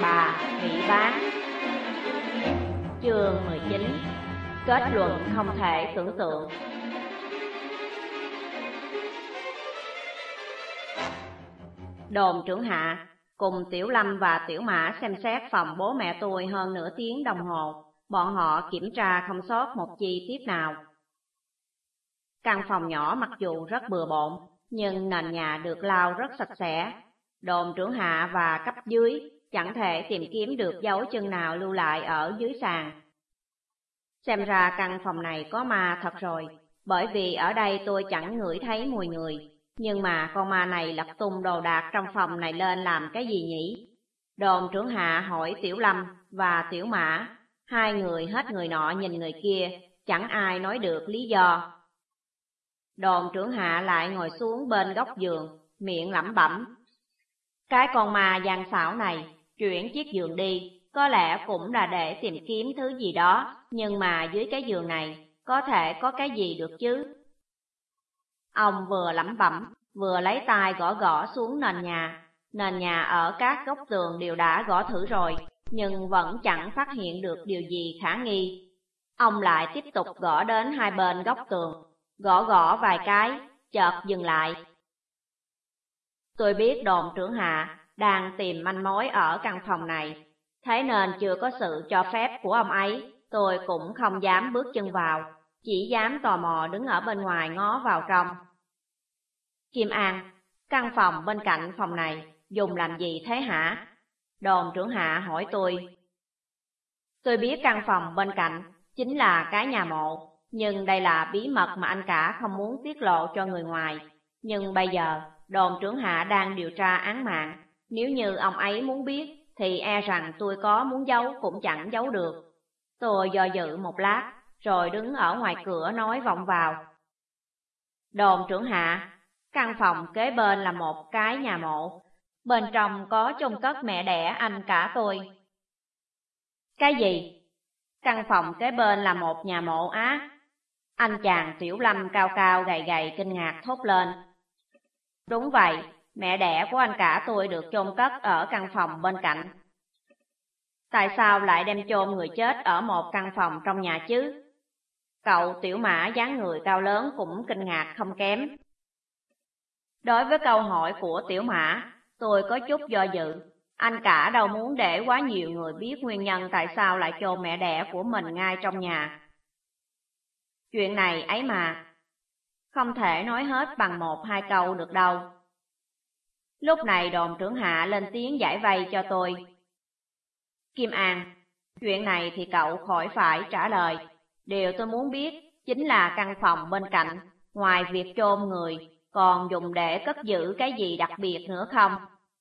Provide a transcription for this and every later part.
bà bị bán. Chương 19. Kết luận không thể tưởng tượng. Đồn trưởng Hạ cùng Tiểu Lâm và Tiểu Mã xem xét phòng bố mẹ tôi hơn nửa tiếng đồng hồ. Bọn họ kiểm tra không sót một chi tiết nào. Căn phòng nhỏ mặc dù rất bừa bộn, nhưng nền nhà được lau rất sạch sẽ. Đồn trưởng Hạ và cấp dưới chẳng thể tìm kiếm được dấu chân nào lưu lại ở dưới sàn. Xem ra căn phòng này có ma thật rồi, bởi vì ở đây tôi chẳng ngửi thấy mùi người. Nhưng mà con ma này lật tung đồ đạc trong phòng này lên làm cái gì nhỉ? Đồn trưởng Hạ hỏi Tiểu Lâm và Tiểu Mã. Hai người hết người nọ nhìn người kia, chẳng ai nói được lý do. Đồn trưởng Hạ lại ngồi xuống bên góc giường, miệng lẩm bẩm. Cái con ma gian xảo này, chuyển chiếc giường đi, có lẽ cũng là để tìm kiếm thứ gì đó, nhưng mà dưới cái giường này, có thể có cái gì được chứ? Ông vừa lẩm bẩm, vừa lấy tay gõ gõ xuống nền nhà. Nền nhà ở các góc tường đều đã gõ thử rồi, nhưng vẫn chẳng phát hiện được điều gì khả nghi. Ông lại tiếp tục gõ đến hai bên góc tường, gõ gõ vài cái, chợt dừng lại. Tôi biết đồn trưởng Hạ đang tìm manh mối ở căn phòng này, thế nên chưa có sự cho phép của ông ấy, tôi cũng không dám bước chân vào, chỉ dám tò mò đứng ở bên ngoài ngó vào trong. Kim An, căn phòng bên cạnh phòng này dùng làm gì thế hả? Đồn trưởng Hạ hỏi tôi. Tôi biết căn phòng bên cạnh chính là cái nhà mộ, nhưng đây là bí mật mà anh cả không muốn tiết lộ cho người ngoài. Nhưng bây giờ, đồn trưởng Hạ đang điều tra án mạng. Nếu như ông ấy muốn biết, thì e rằng tôi có muốn giấu cũng chẳng giấu được. Tôi do dự một lát, rồi đứng ở ngoài cửa nói vọng vào. Đồn trưởng Hạ, căn phòng kế bên là một cái nhà mộ. Bên trong có chôn cất mẹ đẻ anh cả tôi. Cái gì? Căn phòng kế bên là một nhà mộ á? Anh chàng Tiểu Lâm cao cao gầy gầy kinh ngạc thốt lên. Đúng vậy, mẹ đẻ của anh cả tôi được chôn cất ở căn phòng bên cạnh. Tại sao lại đem chôn người chết ở một căn phòng trong nhà chứ? Cậu Tiểu Mã dáng người cao lớn cũng kinh ngạc không kém. Đối với câu hỏi của Tiểu Mã, tôi có chút do dự. Anh cả đâu muốn để quá nhiều người biết nguyên nhân tại sao lại chôn mẹ đẻ của mình ngay trong nhà. Chuyện này ấy mà, không thể nói hết bằng một hai câu được đâu. Lúc này đồn trưởng Hạ lên tiếng giải vây cho tôi. Kim An, chuyện này thì cậu khỏi phải trả lời. Điều tôi muốn biết chính là căn phòng bên cạnh, ngoài việc chôn người, còn dùng để cất giữ cái gì đặc biệt nữa không?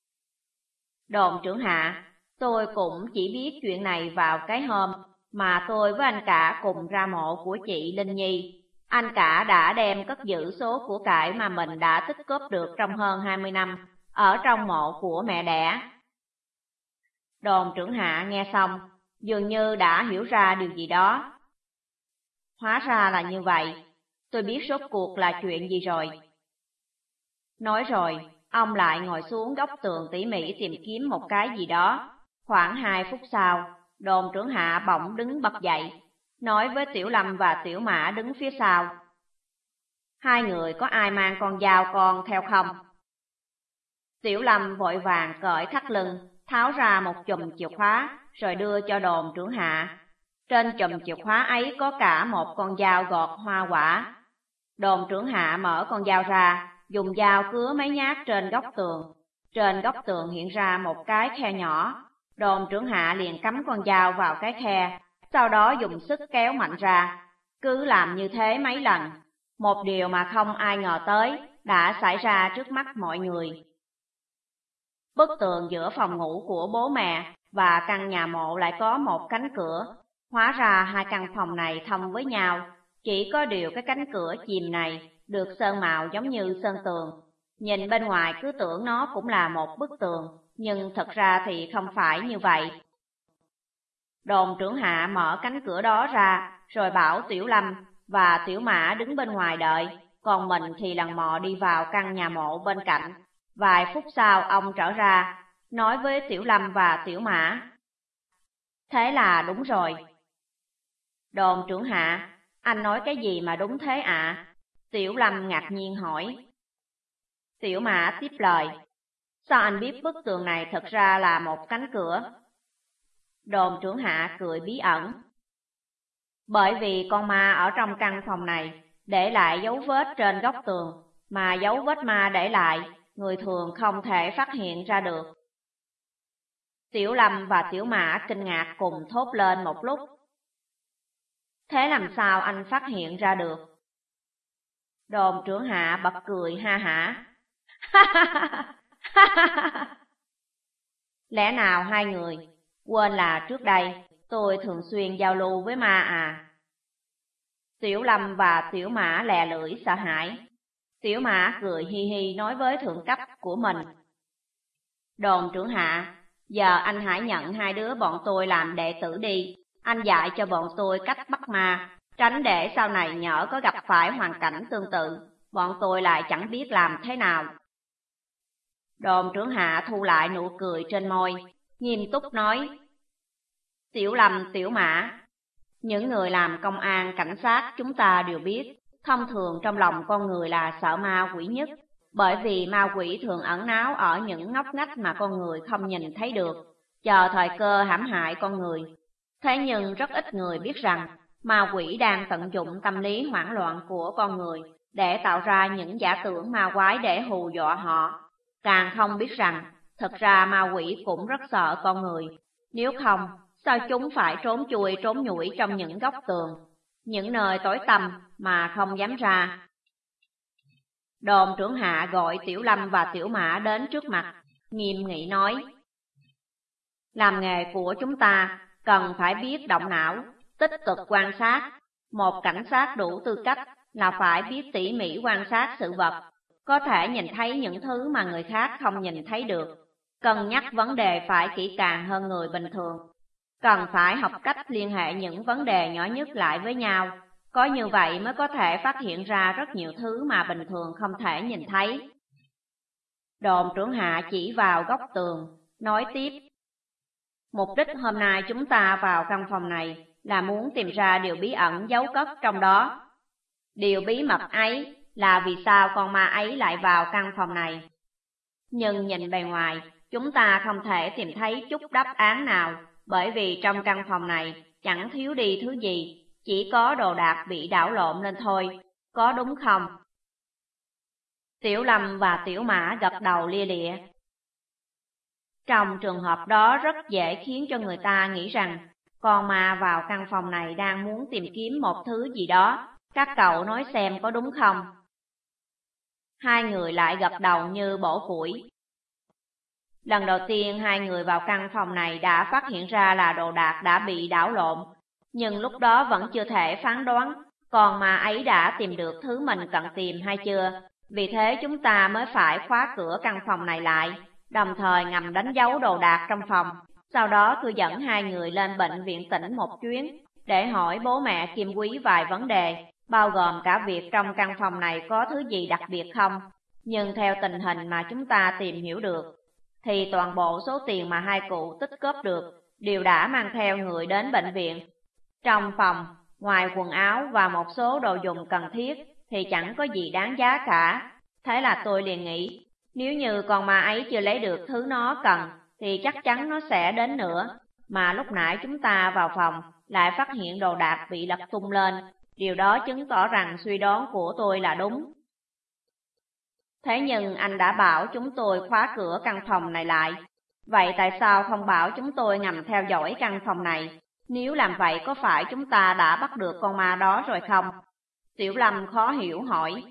Đồn trưởng Hạ, tôi cũng chỉ biết chuyện này vào cái hôm mà tôi với anh cả cùng ra mộ của chị Linh Nhi. Anh cả đã đem cất giữ số của cải mà mình đã tích góp được trong hơn 20 năm ở trong mộ của mẹ đẻ. Đồn trưởng Hạ nghe xong, dường như đã hiểu ra điều gì đó. Hóa ra là như vậy, tôi biết rốt cuộc là chuyện gì rồi. Nói rồi, ông lại ngồi xuống góc tường tỉ mỉ tìm kiếm một cái gì đó. Khoảng 2 phút sau, đồn trưởng Hạ bỗng đứng bật dậy, nói với Tiểu Lâm và Tiểu Mã đứng phía sau. Hai người có ai mang con dao con theo không? Tiểu Lâm vội vàng cởi thắt lưng, tháo ra một chùm chìa khóa, rồi đưa cho đồn trưởng Hạ. Trên chùm chìa khóa ấy có cả một con dao gọt hoa quả. Đồn trưởng Hạ mở con dao ra, dùng dao cứa mấy nhát trên góc tường. Trên góc tường hiện ra một cái khe nhỏ. Đồn trưởng Hạ liền cắm con dao vào cái khe, sau đó dùng sức kéo mạnh ra. Cứ làm như thế mấy lần. Một điều mà không ai ngờ tới đã xảy ra trước mắt mọi người. Bức tường giữa phòng ngủ của bố mẹ và căn nhà mộ lại có một cánh cửa. Hóa ra hai căn phòng này thông với nhau, chỉ có điều cái cánh cửa chìm này được sơn màu giống như sơn tường. Nhìn bên ngoài cứ tưởng nó cũng là một bức tường, nhưng thật ra thì không phải như vậy. Đồn trưởng Hạ mở cánh cửa đó ra, rồi bảo Tiểu Lâm và Tiểu Mã đứng bên ngoài đợi, còn mình thì lần mò đi vào căn nhà mộ bên cạnh. Vài phút sau ông trở ra, nói với Tiểu Lâm và Tiểu Mã. Thế là đúng rồi. Đồn trưởng hạ, anh nói cái gì mà đúng thế ạ? Tiểu Lâm ngạc nhiên hỏi. Tiểu Mã tiếp lời. Sao anh biết bức tường này thật ra là một cánh cửa? Đồn trưởng hạ cười bí ẩn. Bởi vì con ma ở trong căn phòng này để lại dấu vết trên góc tường, mà dấu vết ma để lại, người thường không thể phát hiện ra được. Tiểu Lâm và Tiểu Mã kinh ngạc cùng thốt lên một lúc. Thế làm sao anh phát hiện ra được? Đồn trưởng hạ bật cười ha hả. Lẽ nào hai người quên là trước đây tôi thường xuyên giao lưu với ma à? Tiểu Lâm và Tiểu Mã lè lưỡi sợ hãi. Tiểu Mã cười hi hi nói với thượng cấp của mình. Đồn trưởng hạ, giờ anh hãy nhận hai đứa bọn tôi làm đệ tử đi. Anh dạy cho bọn tôi cách bắt ma, tránh để sau này nhỡ có gặp phải hoàn cảnh tương tự, bọn tôi lại chẳng biết làm thế nào. Đồn trưởng hạ thu lại nụ cười trên môi, nghiêm túc nói. Tiểu Lâm, Tiểu Mã, những người làm công an, cảnh sát chúng ta đều biết, thông thường trong lòng con người là sợ ma quỷ nhất, bởi vì ma quỷ thường ẩn náu ở những ngóc ngách mà con người không nhìn thấy được, chờ thời cơ hãm hại con người. Thế nhưng rất ít người biết rằng, ma quỷ đang tận dụng tâm lý hoảng loạn của con người để tạo ra những giả tưởng ma quái để hù dọa họ. Càng không biết rằng, thật ra ma quỷ cũng rất sợ con người. Nếu không, sao chúng phải trốn chui trốn nhủi trong những góc tường, những nơi tối tăm mà không dám ra. Đồn trưởng hạ gọi Tiểu Lâm và Tiểu Mã đến trước mặt, nghiêm nghị nói. Làm nghề của chúng ta cần phải biết động não, tích cực quan sát. Một cảnh sát đủ tư cách là phải biết tỉ mỉ quan sát sự vật, có thể nhìn thấy những thứ mà người khác không nhìn thấy được. Cân nhắc vấn đề phải kỹ càng hơn người bình thường. Cần phải học cách liên hệ những vấn đề nhỏ nhất lại với nhau. Có như vậy mới có thể phát hiện ra rất nhiều thứ mà bình thường không thể nhìn thấy. Đồn trưởng hạ chỉ vào góc tường, nói tiếp. Mục đích hôm nay chúng ta vào căn phòng này là muốn tìm ra điều bí ẩn giấu cất trong đó. Điều bí mật ấy là vì sao con ma ấy lại vào căn phòng này. Nhưng nhìn bề ngoài, chúng ta không thể tìm thấy chút đáp án nào, bởi vì trong căn phòng này chẳng thiếu đi thứ gì, chỉ có đồ đạc bị đảo lộn lên thôi, có đúng không? Tiểu Lâm và Tiểu Mã gật đầu lia lịa. Trong trường hợp đó rất dễ khiến cho người ta nghĩ rằng con ma vào căn phòng này đang muốn tìm kiếm một thứ gì đó, các cậu nói xem có đúng không? Hai người lại gật đầu như bổ củi. Lần đầu tiên hai người vào căn phòng này đã phát hiện ra là đồ đạc đã bị đảo lộn, nhưng lúc đó vẫn chưa thể phán đoán còn ma ấy đã tìm được thứ mình cần tìm hay chưa. Vì thế chúng ta mới phải khóa cửa căn phòng này lại, đồng thời ngầm đánh dấu đồ đạc trong phòng. Sau đó tôi dẫn hai người lên bệnh viện tỉnh một chuyến, để hỏi bố mẹ Kim Quý vài vấn đề, bao gồm cả việc trong căn phòng này có thứ gì đặc biệt không. Nhưng theo tình hình mà chúng ta tìm hiểu được, thì toàn bộ số tiền mà hai cụ tích góp được đều đã mang theo người đến bệnh viện. Trong phòng, ngoài quần áo và một số đồ dùng cần thiết thì chẳng có gì đáng giá cả. Thế là tôi liền nghĩ, nếu như con ma ấy chưa lấy được thứ nó cần thì chắc chắn nó sẽ đến nữa. Mà lúc nãy chúng ta vào phòng lại phát hiện đồ đạc bị lật tung lên, điều đó chứng tỏ rằng suy đoán của tôi là đúng. Thế nhưng anh đã bảo chúng tôi khóa cửa căn phòng này lại. Vậy tại sao không bảo chúng tôi ngầm theo dõi căn phòng này? Nếu làm vậy có phải chúng ta đã bắt được con ma đó rồi không? Tiểu Lâm khó hiểu hỏi.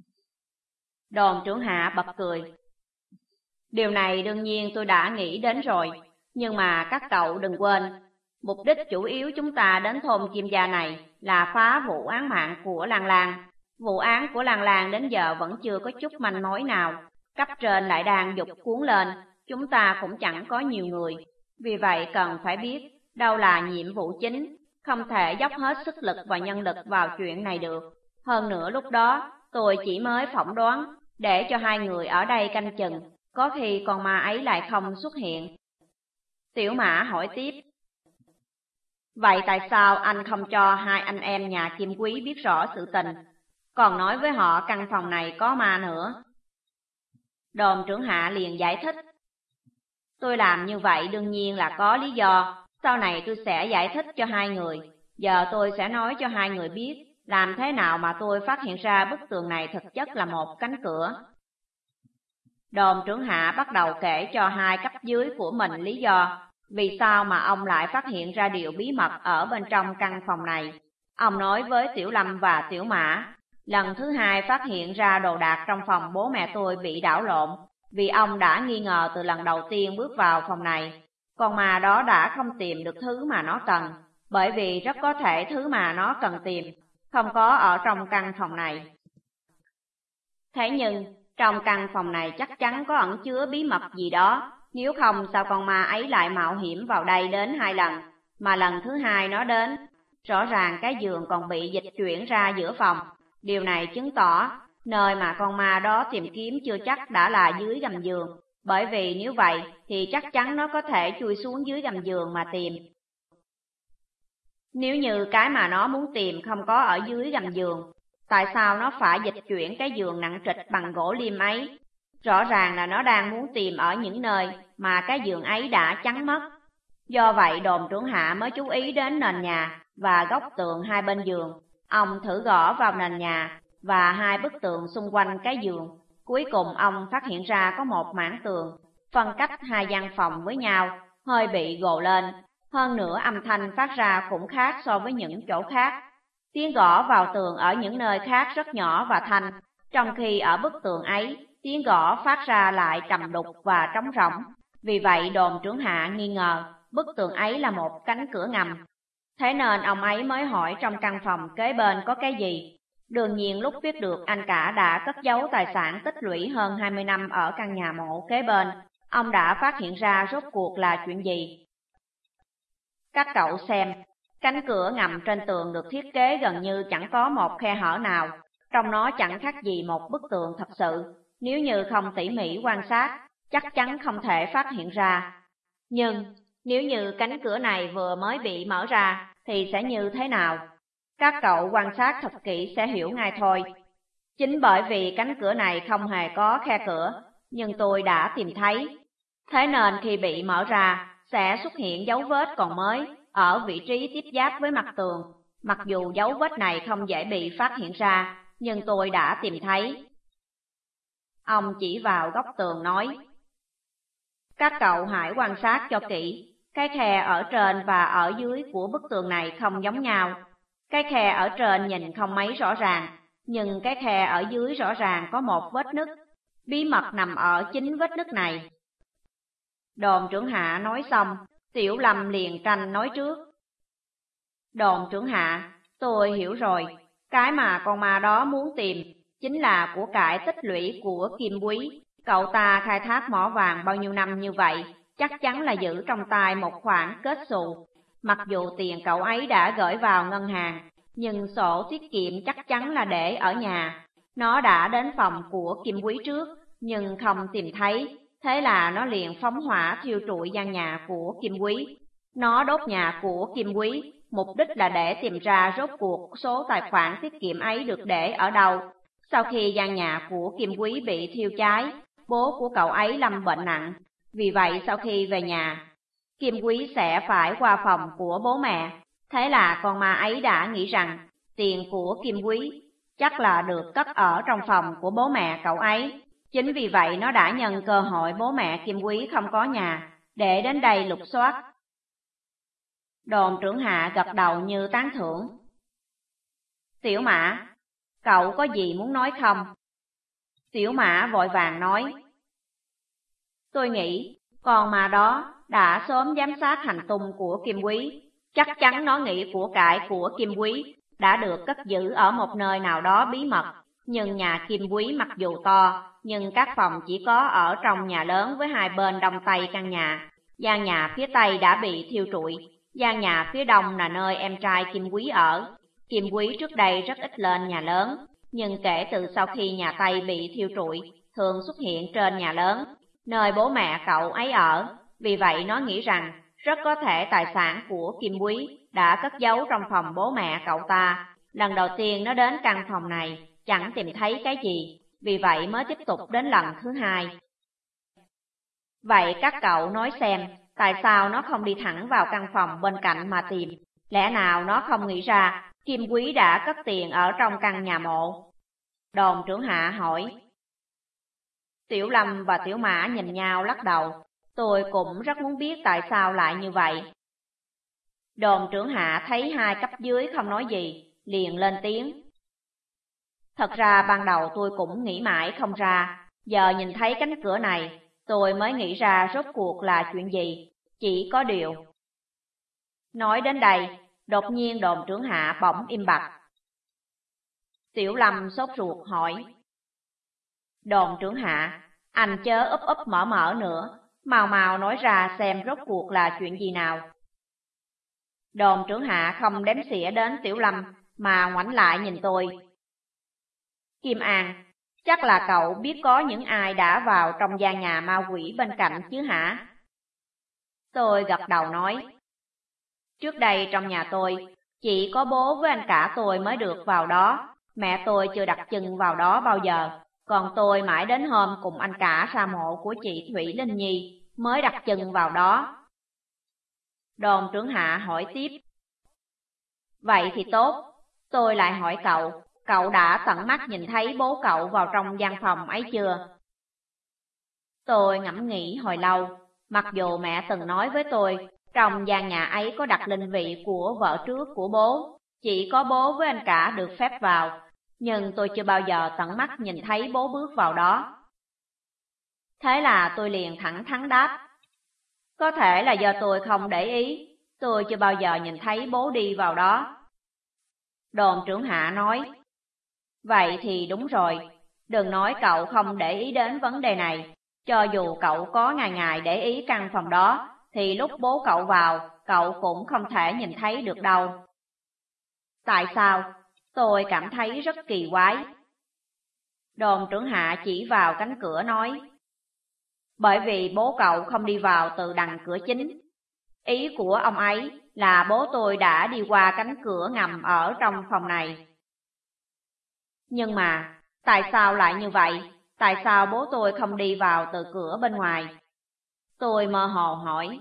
Đồn trưởng hạ bật cười. Điều này đương nhiên tôi đã nghĩ đến rồi, nhưng mà các cậu đừng quên, mục đích chủ yếu chúng ta đến thôn Kim Gia này là phá vụ án mạng của Lan Lan. Vụ án của Lan Lan đến giờ vẫn chưa có chút manh mối nào, cấp trên lại đang giục cuốn lên, chúng ta cũng chẳng có nhiều người. Vì vậy cần phải biết đâu là nhiệm vụ chính, không thể dốc hết sức lực và nhân lực vào chuyện này được. Hơn nữa lúc đó tôi chỉ mới phỏng đoán, để cho hai người ở đây canh chừng, có khi con ma ấy lại không xuất hiện. Tiểu Mã hỏi tiếp. Vậy tại sao anh không cho hai anh em nhà Kim Quý biết rõ sự tình, còn nói với họ căn phòng này có ma nữa? Đồn trưởng hạ liền giải thích. Tôi làm như vậy đương nhiên là có lý do, sau này tôi sẽ giải thích cho hai người. Giờ tôi sẽ nói cho hai người biết làm thế nào mà tôi phát hiện ra bức tường này thực chất là một cánh cửa. Đồn trưởng hạ bắt đầu kể cho hai cấp dưới của mình lý do vì sao mà ông lại phát hiện ra điều bí mật ở bên trong căn phòng này. Ông nói với Tiểu Lâm và Tiểu Mã, lần thứ hai phát hiện ra đồ đạc trong phòng bố mẹ tôi bị đảo lộn, vì ông đã nghi ngờ từ lần đầu tiên bước vào phòng này. Con ma đó đã không tìm được thứ mà nó cần, bởi vì rất có thể thứ mà nó cần tìm không có ở trong căn phòng này. Thế nhưng, trong căn phòng này chắc chắn có ẩn chứa bí mật gì đó, nếu không sao con ma ấy lại mạo hiểm vào đây đến 2 lần, mà lần thứ hai nó đến, rõ ràng cái giường còn bị dịch chuyển ra giữa phòng. Điều này chứng tỏ, nơi mà con ma đó tìm kiếm chưa chắc đã là dưới gầm giường, bởi vì nếu vậy thì chắc chắn nó có thể chui xuống dưới gầm giường mà tìm. Nếu như cái mà nó muốn tìm không có ở dưới gầm giường, tại sao nó phải dịch chuyển cái giường nặng trịch bằng gỗ liêm ấy? Rõ ràng là nó đang muốn tìm ở những nơi mà cái giường ấy đã chắn mất. Do vậy đồn trưởng hạ mới chú ý đến nền nhà và góc tường hai bên giường. Ông thử gõ vào nền nhà và hai bức tường xung quanh cái giường. Cuối cùng ông phát hiện ra có một mảng tường phân cách hai gian phòng với nhau, hơi bị gồ lên. Hơn nữa âm thanh phát ra cũng khác so với những chỗ khác. Tiếng gõ vào tường ở những nơi khác rất nhỏ và thanh, trong khi ở bức tường ấy, tiếng gõ phát ra lại trầm đục và trống rỗng. Vì vậy đồn trưởng hạ nghi ngờ bức tường ấy là một cánh cửa ngầm. Thế nên ông ấy mới hỏi trong căn phòng kế bên có cái gì. Đương nhiên lúc biết được anh cả đã cất giấu tài sản tích lũy hơn 20 năm ở căn nhà mộ kế bên, ông đã phát hiện ra rốt cuộc là chuyện gì. Các cậu xem, cánh cửa ngầm trên tường được thiết kế gần như chẳng có một khe hở nào, trong nó chẳng khác gì một bức tường thật sự. Nếu như không tỉ mỉ quan sát, chắc chắn không thể phát hiện ra. Nhưng nếu như cánh cửa này vừa mới bị mở ra thì sẽ như thế nào? Các cậu quan sát thật kỹ sẽ hiểu ngay thôi. Chính bởi vì cánh cửa này không hề có khe cửa, nhưng tôi đã tìm thấy. Thế nên khi bị mở ra, sẽ xuất hiện dấu vết còn mới ở vị trí tiếp giáp với mặt tường. Mặc dù dấu vết này không dễ bị phát hiện ra, nhưng tôi đã tìm thấy. Ông chỉ vào góc tường nói, các cậu hãy quan sát cho kỹ, cái khe ở trên và ở dưới của bức tường này không giống nhau. Cái khe ở trên nhìn không mấy rõ ràng, nhưng cái khe ở dưới rõ ràng có một vết nứt. Bí mật nằm ở chính vết nứt này. Đồn trưởng hạ nói xong, Tiểu Lâm liền tranh nói trước. Đồn trưởng hạ, tôi hiểu rồi, cái mà con ma đó muốn tìm chính là của cải tích lũy của Kim Quý. Cậu ta khai thác mỏ vàng bao nhiêu năm như vậy, chắc chắn là giữ trong tay một khoản kết xù. Mặc dù tiền cậu ấy đã gửi vào ngân hàng, nhưng sổ tiết kiệm chắc chắn là để ở nhà. Nó đã đến phòng của Kim Quý trước, nhưng không tìm thấy. Thế là nó liền phóng hỏa thiêu trụi gian nhà của Kim Quý. Nó đốt nhà của Kim Quý, mục đích là để tìm ra rốt cuộc số tài khoản tiết kiệm ấy được để ở đâu. Sau khi gian nhà của Kim Quý bị thiêu cháy, bố của cậu ấy lâm bệnh nặng. Vì vậy sau khi về nhà, Kim Quý sẽ phải qua phòng của bố mẹ. Thế là con ma ấy đã nghĩ rằng tiền của Kim Quý chắc là được cất ở trong phòng của bố mẹ cậu ấy. Chính vì vậy nó đã nhân cơ hội bố mẹ Kim Quý không có nhà để đến đây lục soát. Đồn trưởng hạ gật đầu như tán thưởng. Tiểu Mã, cậu có gì muốn nói không? Tiểu Mã vội vàng nói. Tôi nghĩ con ma đó đã sớm giám sát hành tung của Kim Quý. Chắc chắn nó nghĩ của cải của Kim Quý đã được cất giữ ở một nơi nào đó bí mật. Nhưng nhà Kim Quý mặc dù to, nhưng các phòng chỉ có ở trong nhà lớn với hai bên đông tây căn nhà. Gian nhà phía tây đã bị thiêu trụi, gian nhà phía đông là nơi em trai Kim Quý ở. Kim Quý trước đây rất ít lên nhà lớn, nhưng kể từ sau khi nhà tây bị thiêu trụi, thường xuất hiện trên nhà lớn. nơi bố mẹ cậu ấy ở, vì vậy nó nghĩ rằng rất có thể tài sản của Kim Quý đã cất giấu trong phòng bố mẹ cậu ta. Lần đầu tiên nó đến căn phòng này, chẳng tìm thấy cái gì, vì vậy mới tiếp tục đến lần thứ hai. Vậy các cậu nói xem, tại sao nó không đi thẳng vào căn phòng bên cạnh mà tìm? Lẽ nào nó không nghĩ ra Kim Quý đã cất tiền ở trong căn nhà mộ? Đồn trưởng hạ hỏi. Tiểu Lâm và Tiểu Mã nhìn nhau lắc đầu. Tôi cũng rất muốn biết tại sao lại như vậy. Đồn trưởng hạ thấy hai cấp dưới không nói gì, liền lên tiếng. Thật ra ban đầu tôi cũng nghĩ mãi không ra, giờ nhìn thấy cánh cửa này, tôi mới nghĩ ra rốt cuộc là chuyện gì, chỉ có điều. Nói đến đây, đột nhiên đồn trưởng hạ bỗng im bặt. Tiểu Lâm sốt ruột hỏi. Đồn trưởng hạ, anh chớ úp úp mở mở nữa, mau mau nói ra xem rốt cuộc là chuyện gì nào. Đồn trưởng hạ không đếm xỉa đến Tiểu Lâm mà ngoảnh lại nhìn tôi. Kim An, chắc là cậu biết có những ai đã vào trong gian nhà ma quỷ bên cạnh chứ hả? Tôi gật đầu nói. Trước đây trong nhà tôi, chỉ có bố với anh cả tôi mới được vào đó, mẹ tôi chưa đặt chân vào đó bao giờ, còn tôi mãi đến hôm cùng anh cả ra mộ của chị Thủy Linh Nhi mới đặt chân vào đó. Đồn trưởng hạ hỏi tiếp. Vậy thì tốt, tôi lại hỏi cậu đã tận mắt nhìn thấy bố cậu vào trong gian phòng ấy chưa? Tôi ngẫm nghĩ hồi lâu, mặc dù mẹ từng nói với tôi, trong gian nhà ấy có đặt linh vị của vợ trước của bố, chỉ có bố với anh cả được phép vào, nhưng tôi chưa bao giờ tận mắt nhìn thấy bố bước vào đó. Thế là tôi liền thẳng thắn đáp. Có thể là do tôi không để ý, tôi chưa bao giờ nhìn thấy bố đi vào đó. Đồn trưởng hạ nói. Vậy thì đúng rồi, đừng nói cậu không để ý đến vấn đề này. Cho dù cậu có ngày ngày để ý căn phòng đó, thì lúc bố cậu vào, cậu cũng không thể nhìn thấy được đâu. Tại sao? Tôi cảm thấy rất kỳ quái. Đồn trưởng hạ chỉ vào cánh cửa nói. Bởi vì bố cậu không đi vào từ đằng cửa chính. Ý của ông ấy là bố tôi đã đi qua cánh cửa ngầm ở trong phòng này. Nhưng mà, tại sao lại như vậy? Tại sao bố tôi không đi vào từ cửa bên ngoài? Tôi mơ hồ hỏi.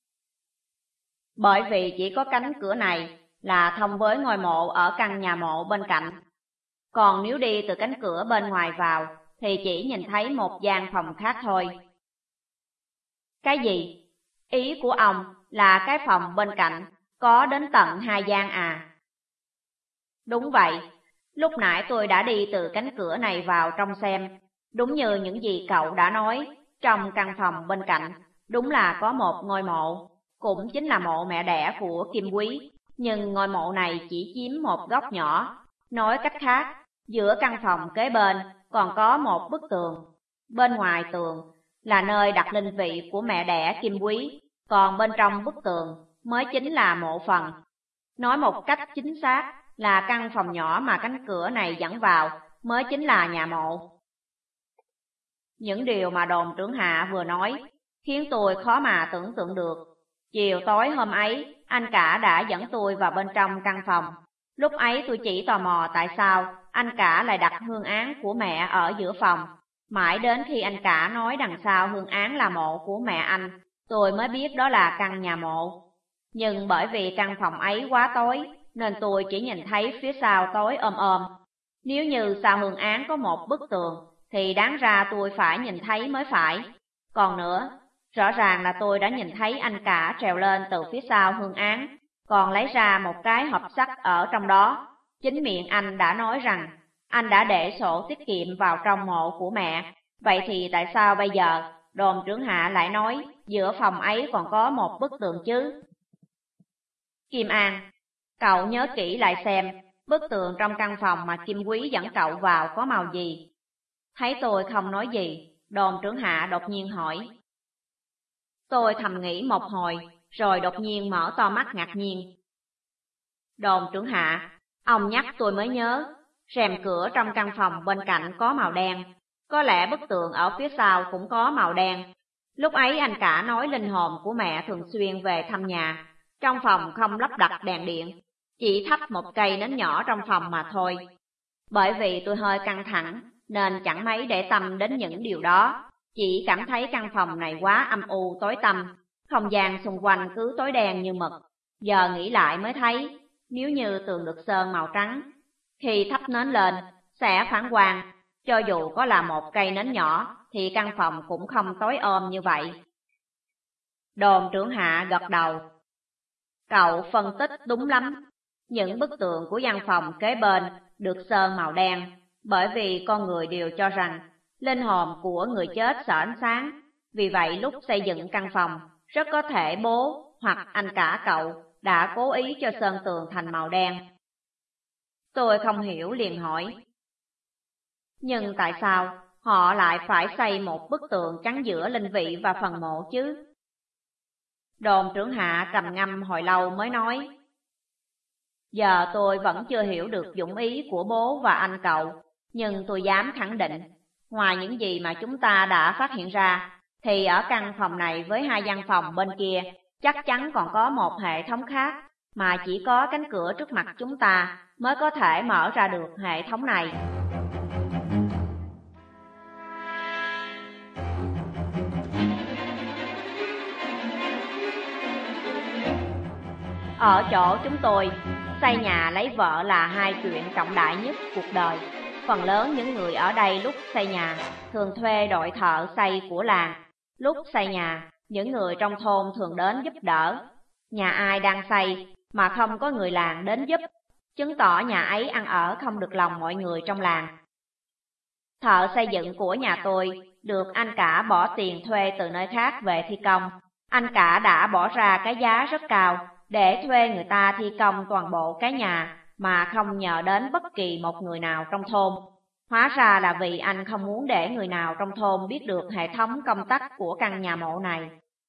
Bởi vì chỉ có cánh cửa này là thông với ngôi mộ ở căn nhà mộ bên cạnh. Còn nếu đi từ cánh cửa bên ngoài vào, thì chỉ nhìn thấy một gian phòng khác thôi. Cái gì? Ý của ông là cái phòng bên cạnh có đến tận 2 gian à? Đúng vậy, lúc nãy tôi đã đi từ cánh cửa này vào trong xem. Đúng như những gì cậu đã nói, trong căn phòng bên cạnh, đúng là có một ngôi mộ, cũng chính là mộ mẹ đẻ của Kim Quý. Nhưng ngôi mộ này chỉ chiếm một góc nhỏ. Nói cách khác, giữa căn phòng kế bên còn có một bức tường. Bên ngoài tường là nơi đặt linh vị của mẹ đẻ Kim Quý, còn bên trong bức tường mới chính là mộ phần. Nói một cách chính xác là căn phòng nhỏ mà cánh cửa này dẫn vào mới chính là nhà mộ. Những điều mà đồn trưởng hạ vừa nói khiến tôi khó mà tưởng tượng được. Chiều tối hôm ấy, anh cả đã dẫn tôi vào bên trong căn phòng. Lúc ấy tôi chỉ tò mò tại sao anh cả lại đặt hương án của mẹ ở giữa phòng. Mãi đến khi anh cả nói đằng sau hương án là mộ của mẹ anh, tôi mới biết đó là căn nhà mộ. Nhưng bởi vì căn phòng ấy quá tối, nên tôi chỉ nhìn thấy phía sau tối ôm ôm. Nếu như sau hương án có một bức tường, thì đáng ra tôi phải nhìn thấy mới phải. Còn nữa, rõ ràng là tôi đã nhìn thấy anh cả trèo lên từ phía sau hương án, còn lấy ra một cái hộp sắt ở trong đó. Chính miệng anh đã nói rằng anh đã để sổ tiết kiệm vào trong mộ của mẹ. Vậy thì tại sao bây giờ đồn trưởng hạ lại nói giữa phòng ấy còn có một bức tường chứ? Kim An, cậu nhớ kỹ lại xem bức tường trong căn phòng mà Kim Quý dẫn cậu vào có màu gì? Thấy tôi không nói gì, đồn trưởng hạ đột nhiên hỏi. Tôi thầm nghĩ một hồi, rồi đột nhiên mở to mắt ngạc nhiên. Đồn trưởng hạ, ông nhắc tôi mới nhớ, rèm cửa trong căn phòng bên cạnh có màu đen, Có lẽ bức tường ở phía sau cũng có màu đen. Lúc ấy anh cả nói linh hồn của mẹ thường xuyên về thăm nhà. Trong phòng không lắp đặt đèn điện, chỉ thắp một cây nến nhỏ trong phòng mà thôi. Bởi vì tôi hơi căng thẳng, nên chẳng mấy để tâm đến những điều đó. Chỉ cảm thấy căn phòng này quá âm u tối tăm, không gian xung quanh cứ tối đen như mực. Giờ nghĩ lại mới thấy, nếu như tường được sơn màu trắng, khi thắp nến lên, sẽ phản quang. Cho dù có là một cây nến nhỏ, thì căn phòng cũng không tối ôm như vậy. Đồn trưởng hạ gật đầu. Cậu phân tích đúng lắm. Những bức tường của văn phòng kế bên được sơn màu đen, bởi vì con người đều cho rằng linh hồn của người chết sợ ánh sáng. Vì vậy lúc xây dựng căn phòng, rất có thể bố hoặc anh cả cậu đã cố ý cho sơn tường thành màu đen. Tôi không hiểu liền hỏi. Nhưng tại sao họ lại phải xây một bức tường chắn giữa linh vị và phần mộ chứ? Đồn trưởng hạ trầm ngâm hồi lâu mới nói. Giờ tôi vẫn chưa hiểu được dụng ý của bố và anh cậu, nhưng tôi dám khẳng định, ngoài những gì mà chúng ta đã phát hiện ra, thì ở căn phòng này với hai văn phòng bên kia, chắc chắn còn có một hệ thống khác, mà chỉ có cánh cửa trước mặt chúng ta mới có thể mở ra được hệ thống này. Ở chỗ chúng tôi, xây nhà lấy vợ là hai chuyện trọng đại nhất cuộc đời. Phần lớn những người ở đây lúc xây nhà thường thuê đội thợ xây của làng. Lúc xây nhà, những người trong thôn thường đến giúp đỡ. Nhà ai đang xây mà không có người làng đến giúp, chứng tỏ nhà ấy ăn ở không được lòng mọi người trong làng. Thợ xây dựng của nhà tôi được anh cả bỏ tiền thuê từ nơi khác về thi công. Anh cả đã bỏ ra cái giá rất cao để thuê người ta thi công toàn bộ cái nhà mà không nhờ đến bất kỳ một người nào trong thôn. Hóa ra là vì anh không muốn để người nào trong thôn biết được hệ thống công tắc của căn nhà mộ này.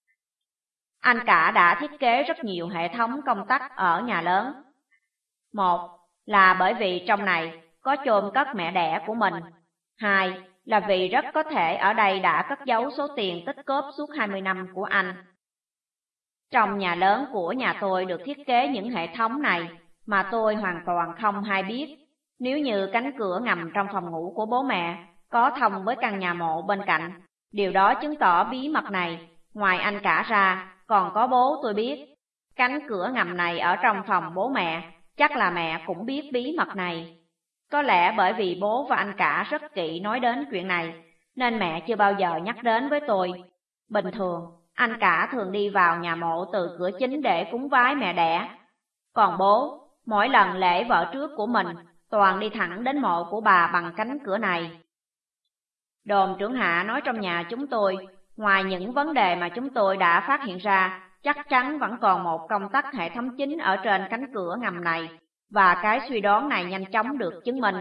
Anh cả đã thiết kế rất nhiều hệ thống công tắc ở nhà lớn. Một là bởi vì trong này có chôn cất mẹ đẻ của mình. Hai là vì rất có thể ở đây đã cất giấu số tiền tích cóp suốt 20 năm của anh. Trong nhà lớn của nhà tôi được thiết kế những hệ thống này mà tôi hoàn toàn không hay biết. Nếu như cánh cửa ngầm trong phòng ngủ của bố mẹ có thông với căn nhà mộ bên cạnh, điều đó chứng tỏ bí mật này, ngoài anh cả ra, còn có bố tôi biết. Cánh cửa ngầm này ở trong phòng bố mẹ, chắc là mẹ cũng biết bí mật này. Có lẽ bởi vì bố và anh cả rất kỹ nói đến chuyện này, nên mẹ chưa bao giờ nhắc đến với tôi. Bình thường, anh cả thường đi vào nhà mộ từ cửa chính để cúng vái mẹ đẻ. Còn bố, mỗi lần lễ vợ trước của mình, toàn đi thẳng đến mộ của bà bằng cánh cửa này. Đồn trưởng hạ nói trong nhà chúng tôi, ngoài những vấn đề mà chúng tôi đã phát hiện ra, chắc chắn vẫn còn một công tắc hệ thống chính ở trên cánh cửa ngầm này, và cái suy đoán này nhanh chóng được chứng minh.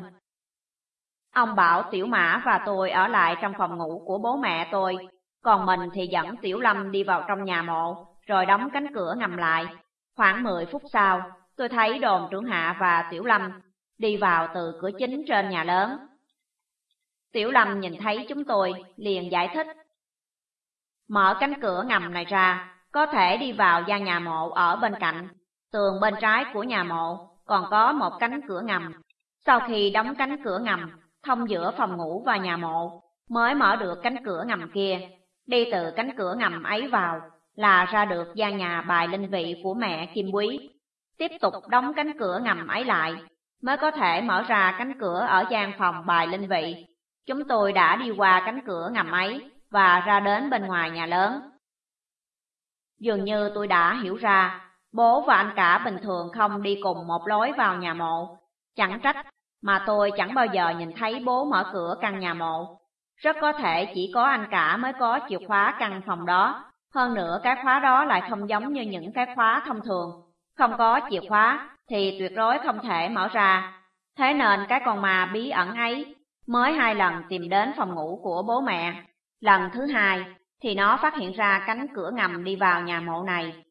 Ông bảo Tiểu Mã và tôi ở lại trong phòng ngủ của bố mẹ tôi, còn mình thì dẫn Tiểu Lâm đi vào trong nhà mộ, rồi đóng cánh cửa ngầm lại. Khoảng 10 phút sau, tôi thấy đồn trưởng hạ và Tiểu Lâm đi vào từ cửa chính trên nhà lớn. Tiểu Lâm nhìn thấy chúng tôi, liền giải thích. Mở cánh cửa ngầm này ra, có thể đi vào gian nhà mộ ở bên cạnh. Tường bên trái của nhà mộ còn có một cánh cửa ngầm. Sau khi đóng cánh cửa ngầm, thông giữa phòng ngủ và nhà mộ, mới mở được cánh cửa ngầm kia. Đi từ cánh cửa ngầm ấy vào là ra được gian nhà bài linh vị của mẹ Kim Quý. Tiếp tục đóng cánh cửa ngầm ấy lại, mới có thể mở ra cánh cửa ở gian phòng bài linh vị. Chúng tôi đã đi qua cánh cửa ngầm ấy và ra đến bên ngoài nhà lớn. Dường như tôi đã hiểu ra, bố và anh cả bình thường không đi cùng một lối vào nhà mộ. Chẳng trách mà tôi chẳng bao giờ nhìn thấy bố mở cửa căn nhà mộ. Rất có thể chỉ có anh cả mới có chìa khóa căn phòng đó. Hơn nữa cái khóa đó lại không giống như những cái khóa thông thường. Không có chìa khóa thì tuyệt đối không thể mở ra. Thế nên cái con ma bí ẩn ấy mới 2 lần tìm đến phòng ngủ của bố mẹ. Lần thứ 2 thì nó phát hiện ra cánh cửa ngầm đi vào nhà mộ này.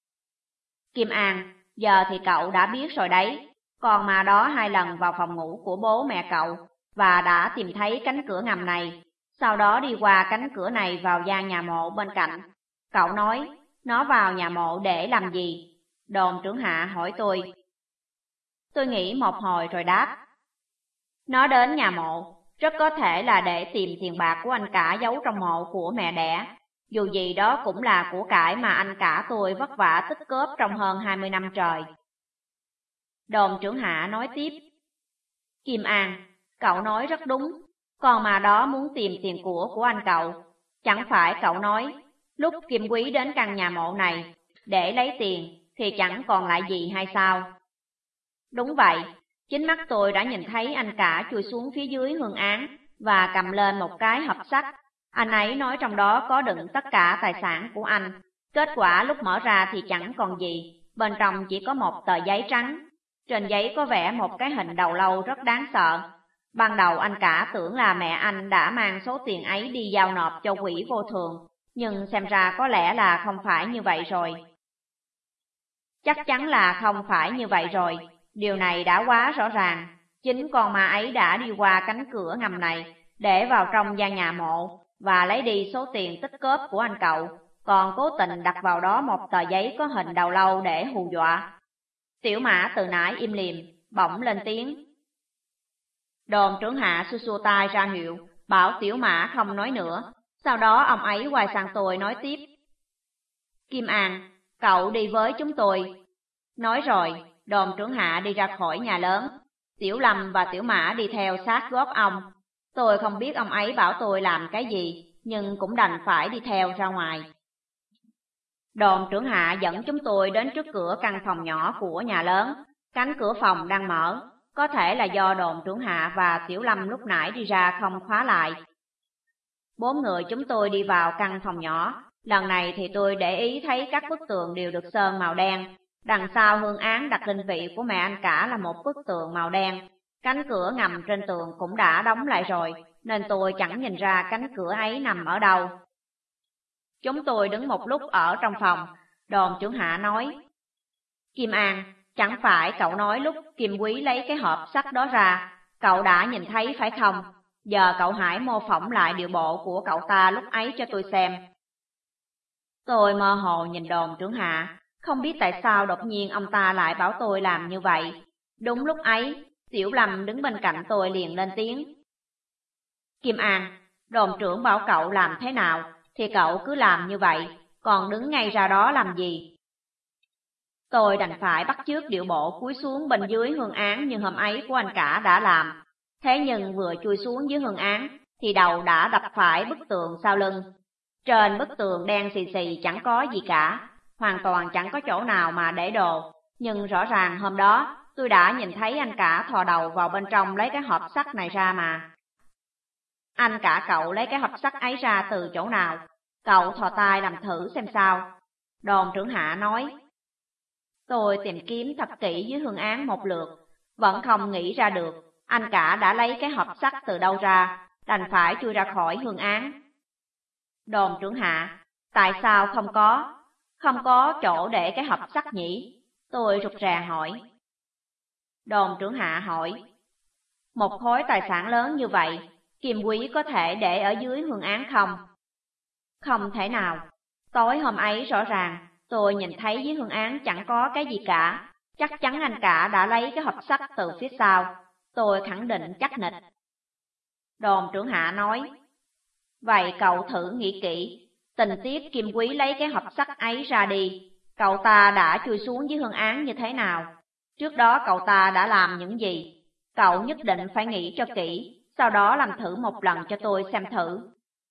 Kim An, giờ thì cậu đã biết rồi đấy. Con ma đó 2 lần vào phòng ngủ của bố mẹ cậu, và đã tìm thấy cánh cửa ngầm này. Sau đó đi qua cánh cửa này vào gian nhà mộ bên cạnh. Cậu nói, nó vào nhà mộ để làm gì? Đồn trưởng hạ hỏi tôi. Tôi nghĩ một hồi rồi đáp. Nó đến nhà mộ, rất có thể là để tìm tiền bạc của anh cả giấu trong mộ của mẹ đẻ. Dù gì đó cũng là của cải mà anh cả tôi vất vả tích cóp trong hơn 20 năm trời. Đồn trưởng hạ nói tiếp. Kim An, cậu nói rất đúng, con mà đó muốn tìm tiền của anh cậu. Chẳng phải cậu nói, lúc Kim Quý đến căn nhà mộ này, để lấy tiền thì chẳng còn lại gì hay sao? Đúng vậy, chính mắt tôi đã nhìn thấy anh cả chui xuống phía dưới hương án và cầm lên một cái hộp sắt. Anh ấy nói trong đó có đựng tất cả tài sản của anh. Kết quả lúc mở ra thì chẳng còn gì, bên trong chỉ có một tờ giấy trắng. Trên giấy có vẽ một cái hình đầu lâu rất đáng sợ. Ban đầu anh cả tưởng là mẹ anh đã mang số tiền ấy đi giao nộp cho quỹ vô thường, nhưng xem ra có lẽ là không phải như vậy rồi. Chắc chắn là không phải như vậy rồi, điều này đã quá rõ ràng. Chính con ma ấy đã đi qua cánh cửa ngầm này để vào trong gian nhà mộ và lấy đi số tiền tích cóp của anh cậu, còn cố tình đặt vào đó một tờ giấy có hình đầu lâu để hù dọa. Tiểu Mã từ nãy im lìm, bỗng lên tiếng. Đồn trưởng hạ xua xua tay ra hiệu, bảo Tiểu Mã không nói nữa. Sau đó ông ấy quay sang tôi nói tiếp. Kim An, cậu đi với chúng tôi. Nói rồi, đồn trưởng hạ đi ra khỏi nhà lớn. Tiểu Lâm và Tiểu Mã đi theo sát gót ông. Tôi không biết ông ấy bảo tôi làm cái gì, nhưng cũng đành phải đi theo ra ngoài. Đồn trưởng hạ dẫn chúng tôi đến trước cửa căn phòng nhỏ của nhà lớn. Cánh cửa phòng đang mở, có thể là do đồn trưởng hạ và Tiểu Lâm lúc nãy đi ra không khóa lại. 4 người chúng tôi đi vào căn phòng nhỏ. Lần này thì tôi để ý thấy các bức tường đều được sơn màu đen. Đằng sau hương án đặt linh vị của mẹ anh cả là một bức tường màu đen. Cánh cửa ngầm trên tường cũng đã đóng lại rồi, nên tôi chẳng nhìn ra cánh cửa ấy nằm ở đâu. Chúng tôi đứng một lúc ở trong phòng, đồn trưởng hạ nói. Kim An, chẳng phải cậu nói lúc Kim Quý lấy cái hộp sắt đó ra, cậu đã nhìn thấy phải không? Giờ cậu hãy mô phỏng lại điệu bộ của cậu ta lúc ấy cho tôi xem. Tôi mơ hồ nhìn đồn trưởng hạ, không biết tại sao đột nhiên ông ta lại bảo tôi làm như vậy. Đúng lúc ấy, Tiểu Lâm đứng bên cạnh tôi liền lên tiếng. Kim An, đồn trưởng bảo cậu làm thế nào, thì cậu cứ làm như vậy, còn đứng ngay ra đó làm gì? Tôi đành phải bắt chước điệu bộ cúi xuống bên dưới hương án như hôm ấy của anh cả đã làm. Thế nhưng vừa chui xuống dưới hương án, thì đầu đã đập phải bức tường sau lưng. Trên bức tường đen xì xì chẳng có gì cả, hoàn toàn chẳng có chỗ nào mà để đồ. Nhưng rõ ràng hôm đó, tôi đã nhìn thấy anh cả thò đầu vào bên trong lấy cái hộp sắt này ra mà. Anh cả cậu lấy cái hộp sắt ấy ra từ chỗ nào? Cậu thò tay làm thử xem sao. Đồn trưởng hạ nói. Tôi tìm kiếm thật kỹ dưới hương án một lượt, vẫn không nghĩ ra được anh cả đã lấy cái hộp sắt từ đâu ra, đành phải chui ra khỏi hương án. Đồn trưởng hạ, tại sao không có chỗ để cái hộp sắt nhỉ? Tôi rụt rè hỏi. Đồn trưởng hạ hỏi. Một khối tài sản lớn như vậy, Kim Quý có thể để ở dưới hương án không? Không thể nào. Tối hôm ấy rõ ràng, tôi nhìn thấy dưới hương án chẳng có cái gì cả. Chắc chắn anh cả đã lấy cái hộp sắt từ phía sau. Tôi khẳng định chắc nịch. Đồn trưởng hạ nói. Vậy cậu thử nghĩ kỹ, tình tiết Kim Quý lấy cái hộp sắt ấy ra đi. Cậu ta đã chui xuống dưới hương án như thế nào? Trước đó cậu ta đã làm những gì? Cậu nhất định phải nghĩ cho kỹ, sau đó làm thử một lần cho tôi xem thử.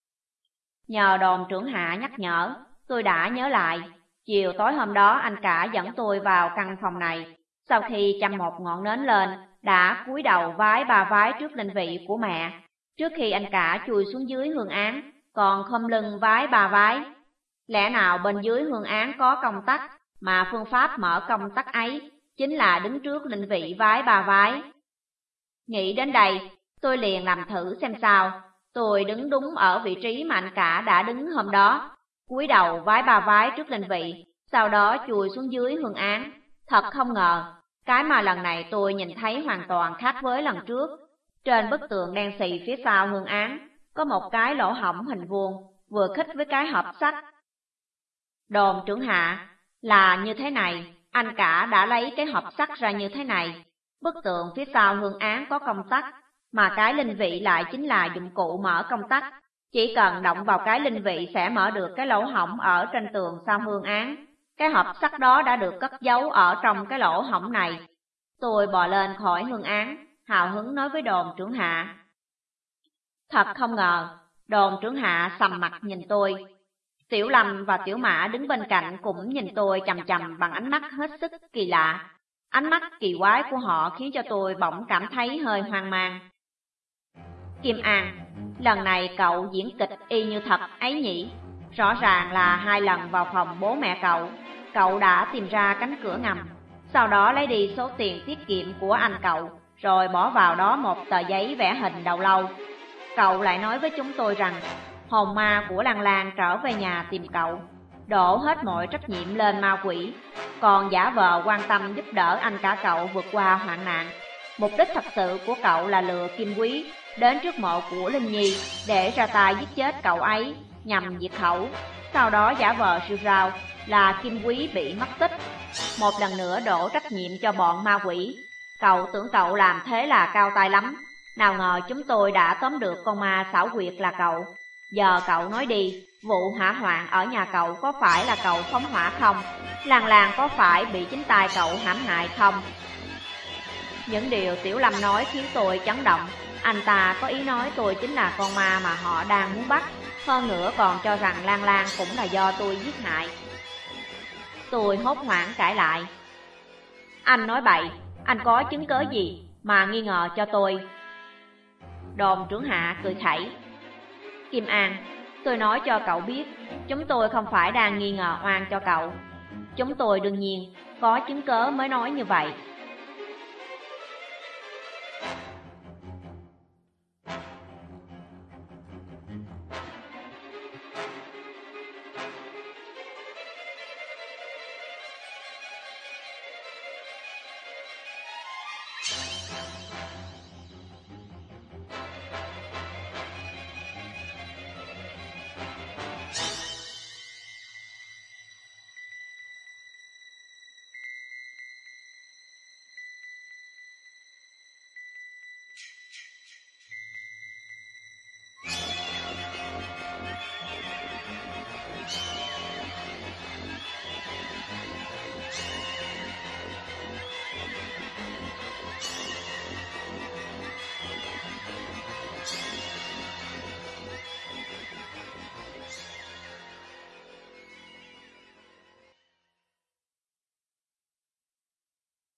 Nhờ đồn trưởng hạ nhắc nhở, tôi đã nhớ lại. Chiều tối hôm đó anh cả dẫn tôi vào căn phòng này. Sau khi châm một ngọn nến lên, đã cúi đầu vái 3 vái trước linh vị của mẹ. Trước khi anh cả chui xuống dưới hương án, còn khom lưng vái 3 vái. Lẽ nào bên dưới hương án có công tắc, mà phương pháp mở công tắc ấy chính là đứng trước linh vị vái 3 vái. Nghĩ đến đây, tôi liền làm thử xem sao. Tôi đứng đúng ở vị trí mà anh cả đã đứng hôm đó, cúi đầu vái 3 vái trước linh vị, sau đó chui xuống dưới hương án. Thật không ngờ, cái mà lần này tôi nhìn thấy hoàn toàn khác với lần trước. Trên bức tường đen xì phía sau Hương Án, có một cái lỗ hổng hình vuông, vừa khít với cái hộp sắt. Đồn trưởng hạ, là như thế này, anh cả đã lấy cái hộp sắt ra như thế này. Bức tường phía sau Hương Án có công tắc, mà cái linh vị lại chính là dụng cụ mở công tắc. Chỉ cần động vào cái linh vị sẽ mở được cái lỗ hổng ở trên tường sau Hương Án. Cái hộp sắt đó đã được cất giấu ở trong cái lỗ hổng này. Tôi bò lên khỏi Hương Án, hào hứng nói với đồn trưởng hạ. Thật không ngờ, đồn trưởng hạ sầm mặt nhìn tôi. Tiểu Lâm và Tiểu Mã đứng bên cạnh cũng nhìn tôi chằm chằm bằng ánh mắt hết sức kỳ lạ. Ánh mắt kỳ quái của họ khiến cho tôi bỗng cảm thấy hơi hoang mang. Kim An, lần này cậu diễn kịch y như thật ấy nhỉ? Rõ ràng là 2 lần vào phòng bố mẹ cậu đã tìm ra cánh cửa ngầm, sau đó lấy đi số tiền tiết kiệm của anh cậu, rồi bỏ vào đó một tờ giấy vẽ hình đầu lâu. Cậu lại nói với chúng tôi rằng hồn ma của Lan Lan trở về nhà tìm cậu, đổ hết mọi trách nhiệm lên ma quỷ, còn giả vờ quan tâm giúp đỡ anh cả cậu vượt qua hoạn nạn. Mục đích thật sự của cậu là lừa Kim Quý đến trước mộ của Linh Nhi để ra tay giết chết cậu ấy nhằm diệt khẩu, sau đó giả vờ siêu rao là Kim Quý bị mất tích, một lần nữa đổ trách nhiệm cho bọn ma quỷ. Cậu tưởng cậu làm thế là cao tay lắm, nào ngờ chúng tôi đã tóm được con ma xảo quyệt là cậu. Giờ cậu nói đi, vụ hỏa hoạn ở nhà cậu có phải là cậu phóng hỏa không? Lan Lan có phải bị chính tay cậu hãm hại không? Những điều Tiểu Lâm nói khiến tôi chấn động. Anh ta có ý nói tôi chính là con ma mà họ đang muốn bắt, hơn nữa còn cho rằng Lan Lan cũng là do tôi giết hại. Tôi hốt hoảng cãi lại. Anh nói bậy, anh có chứng cớ gì mà nghi ngờ cho tôi? Đồn trưởng hạ cười khẩy. Kim An, tôi nói cho cậu biết, chúng tôi không phải đang nghi ngờ oan cho cậu. Chúng tôi đương nhiên có chứng cớ mới nói như vậy.